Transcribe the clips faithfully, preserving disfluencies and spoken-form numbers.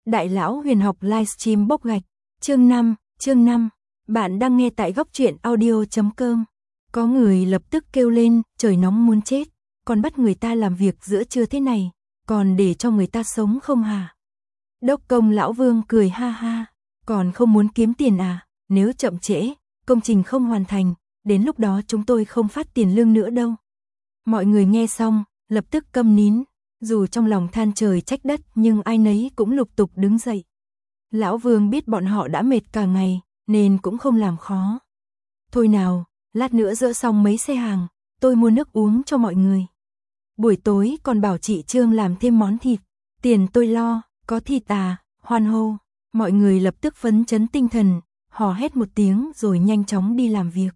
Đại lão huyền học livestream bốc gạch. Chương năm, chương năm. Bạn đang nghe tại góc truyện audio chấm com. Có người lập tức kêu lên, trời nóng muốn chết, còn bắt người ta làm việc giữa trưa thế này, còn để cho người ta sống không hả? Đốc công lão Vương cười ha ha, còn không muốn kiếm tiền à, nếu chậm trễ, công trình không hoàn thành, đến lúc đó chúng tôi không phát tiền lương nữa đâu. Mọi người nghe xong, lập tức câm nín, dù trong lòng than trời trách đất nhưng ai nấy cũng lục tục đứng dậy. Lão Vương biết bọn họ đã mệt cả ngày, nên cũng không làm khó. Thôi nào, lát nữa dỡ xong mấy xe hàng, tôi mua nước uống cho mọi người. Buổi tối còn bảo chị Trương làm thêm món thịt, tiền tôi lo, có thịt à, hoan hô. Mọi người lập tức phấn chấn tinh thần, hò hét một tiếng rồi nhanh chóng đi làm việc.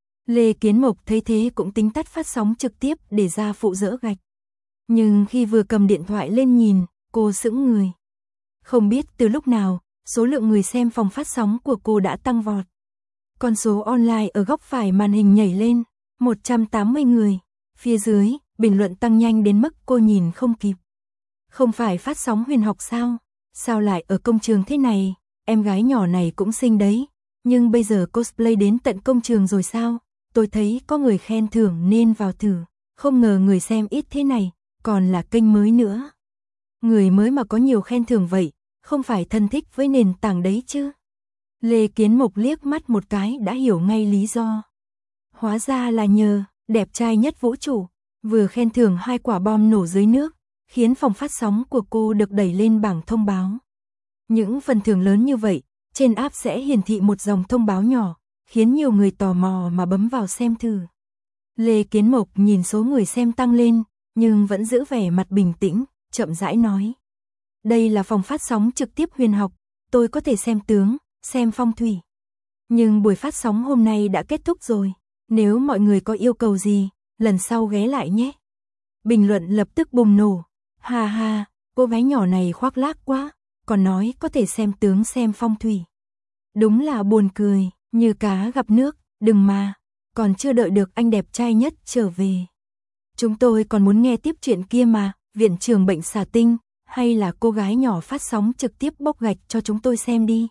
Lê Kiến Mộc thấy thế cũng tính tắt phát sóng trực tiếp để ra phụ dỡ gạch. Nhưng khi vừa cầm điện thoại lên nhìn, cô sững người. Không biết từ lúc nào, số lượng người xem phòng phát sóng của cô đã tăng vọt. Con số online ở góc phải màn hình nhảy lên, một trăm tám mươi người. Phía dưới, bình luận tăng nhanh đến mức cô nhìn không kịp. Không phải phát sóng huyền học sao? Sao lại ở công trường thế này? Em gái nhỏ này cũng xinh đấy. Nhưng bây giờ cosplay đến tận công trường rồi sao? Tôi thấy có người khen thưởng nên vào thử. Không ngờ người xem ít thế này, còn là kênh mới nữa. Người mới mà có nhiều khen thưởng vậy, không phải thân thích với nền tảng đấy chứ? Lê Kiến Mộc liếc mắt một cái đã hiểu ngay lý do. Hóa ra là nhờ đẹp trai nhất vũ trụ, vừa khen thưởng hai quả bom nổ dưới nước, khiến phòng phát sóng của cô được đẩy lên bảng thông báo. Những phần thưởng lớn như vậy, trên app sẽ hiển thị một dòng thông báo nhỏ, khiến nhiều người tò mò mà bấm vào xem thử. Lê Kiến Mộc nhìn số người xem tăng lên, nhưng vẫn giữ vẻ mặt bình tĩnh, chậm rãi nói. Đây là phòng phát sóng trực tiếp huyền học, tôi có thể xem tướng, xem phong thủy. Nhưng buổi phát sóng hôm nay đã kết thúc rồi, nếu mọi người có yêu cầu gì, lần sau ghé lại nhé. Bình luận lập tức bùng nổ, ha ha, cô gái nhỏ này khoác lác quá, còn nói có thể xem tướng xem phong thủy. Đúng là buồn cười, như cá gặp nước, đừng mà, còn chưa đợi được anh đẹp trai nhất trở về. Chúng tôi còn muốn nghe tiếp chuyện kia mà, viện trưởng bệnh xà tinh, hay là cô gái nhỏ phát sóng trực tiếp bốc gạch cho chúng tôi xem đi.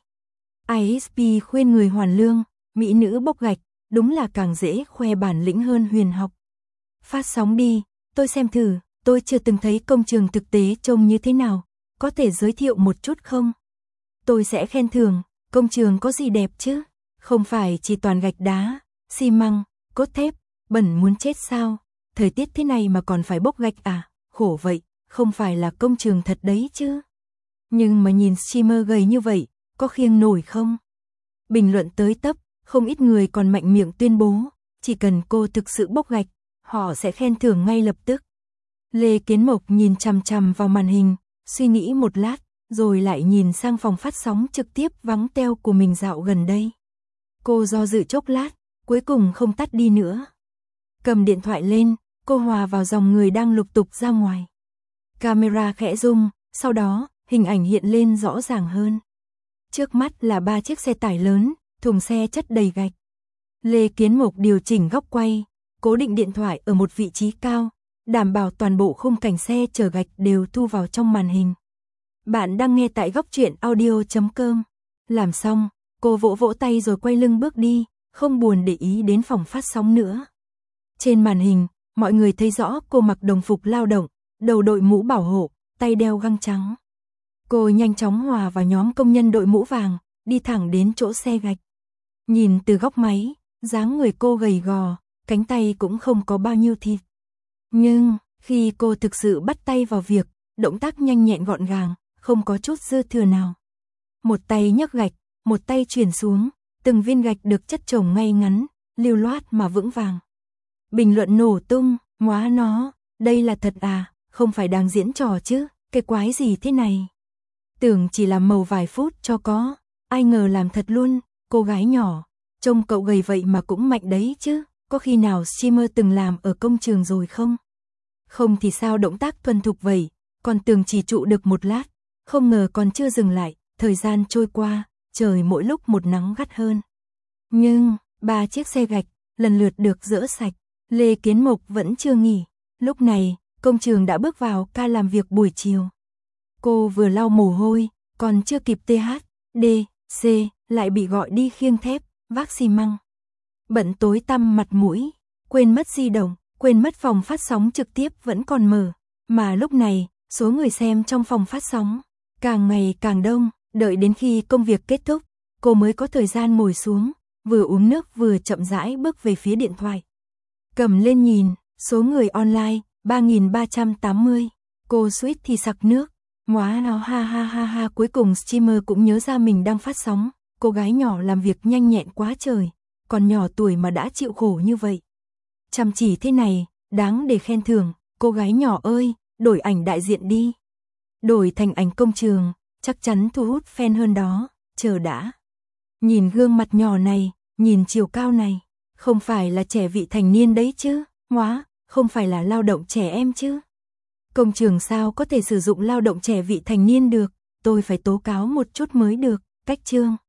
i ét pê khuyên người hoàn lương, mỹ nữ bốc gạch, đúng là càng dễ khoe bản lĩnh hơn huyền học. Phát sóng đi, tôi xem thử, tôi chưa từng thấy công trường thực tế trông như thế nào, có thể giới thiệu một chút không? Tôi sẽ khen thưởng, công trường có gì đẹp chứ? Không phải chỉ toàn gạch đá, xi măng, cốt thép, bẩn muốn chết sao? Thời tiết thế này mà còn phải bốc gạch à? Khổ vậy, không phải là công trường thật đấy chứ. Nhưng mà nhìn streamer gầy như vậy, có khiêng nổi không? Bình luận tới tấp, không ít người còn mạnh miệng tuyên bố, chỉ cần cô thực sự bốc gạch, họ sẽ khen thưởng ngay lập tức. Lê Kiến Mộc nhìn chằm chằm vào màn hình, suy nghĩ một lát, rồi lại nhìn sang phòng phát sóng trực tiếp vắng teo của mình dạo gần đây. Cô do dự chốc lát, cuối cùng không tắt đi nữa. Cầm điện thoại lên, cô hòa vào dòng người đang lục tục ra ngoài. Camera khẽ rung, sau đó, hình ảnh hiện lên rõ ràng hơn. Trước mắt là ba chiếc xe tải lớn, thùng xe chất đầy gạch. Lê Kiến Mộc điều chỉnh góc quay, cố định điện thoại ở một vị trí cao, đảm bảo toàn bộ khung cảnh xe chở gạch đều thu vào trong màn hình. Bạn đang nghe tại góc truyện audio chấm com. Làm xong, cô vỗ vỗ tay rồi quay lưng bước đi, không buồn để ý đến phòng phát sóng nữa. Trên màn hình, mọi người thấy rõ cô mặc đồng phục lao động, đầu đội mũ bảo hộ, tay đeo găng trắng. Cô nhanh chóng hòa vào nhóm công nhân đội mũ vàng, đi thẳng đến chỗ xe gạch. Nhìn từ góc máy, dáng người cô gầy gò, cánh tay cũng không có bao nhiêu thịt. Nhưng, khi cô thực sự bắt tay vào việc, động tác nhanh nhẹn gọn gàng, không có chút dư thừa nào. Một tay nhấc gạch, một tay chuyển xuống, từng viên gạch được chất chồng ngay ngắn, lưu loát mà vững vàng. Bình luận nổ tung, móa nó, đây là thật à, không phải đang diễn trò chứ, cái quái gì thế này. Tưởng chỉ làm màu vài phút cho có, ai ngờ làm thật luôn, cô gái nhỏ, trông cậu gầy vậy mà cũng mạnh đấy chứ, có khi nào streamer từng làm ở công trường rồi không? Không thì sao động tác thuần thục vậy, còn tưởng chỉ trụ được một lát, không ngờ còn chưa dừng lại, thời gian trôi qua, trời mỗi lúc một nắng gắt hơn. Nhưng, ba chiếc xe gạch, lần lượt được dỡ sạch, Lê Kiến Mộc vẫn chưa nghỉ, lúc này, công trường đã bước vào ca làm việc buổi chiều. Cô vừa lau mồ hôi, còn chưa kịp tê hát, đê, xê, lại bị gọi đi khiêng thép, vác xi măng. Bận tối tăm mặt mũi, quên mất di động, quên mất phòng phát sóng trực tiếp vẫn còn mở. Mà lúc này, số người xem trong phòng phát sóng càng ngày càng đông, đợi đến khi công việc kết thúc, cô mới có thời gian ngồi xuống, vừa uống nước vừa chậm rãi bước về phía điện thoại. Cầm lên nhìn, số người online, ba nghìn ba trăm tám mươi. Cô suýt thì sặc nước. Ngoá nó ha ha ha ha, cuối cùng streamer cũng nhớ ra mình đang phát sóng. Cô gái nhỏ làm việc nhanh nhẹn quá trời, còn nhỏ tuổi mà đã chịu khổ như vậy. Chăm chỉ thế này, đáng để khen thưởng. Cô gái nhỏ ơi, đổi ảnh đại diện đi. Đổi thành ảnh công trường, chắc chắn thu hút fan hơn đó. Chờ đã. Nhìn gương mặt nhỏ này, nhìn chiều cao này, không phải là trẻ vị thành niên đấy chứ, ngoá, không phải là lao động trẻ em chứ. Công trường sao có thể sử dụng lao động trẻ vị thành niên được, tôi phải tố cáo một chút mới được, cách chương.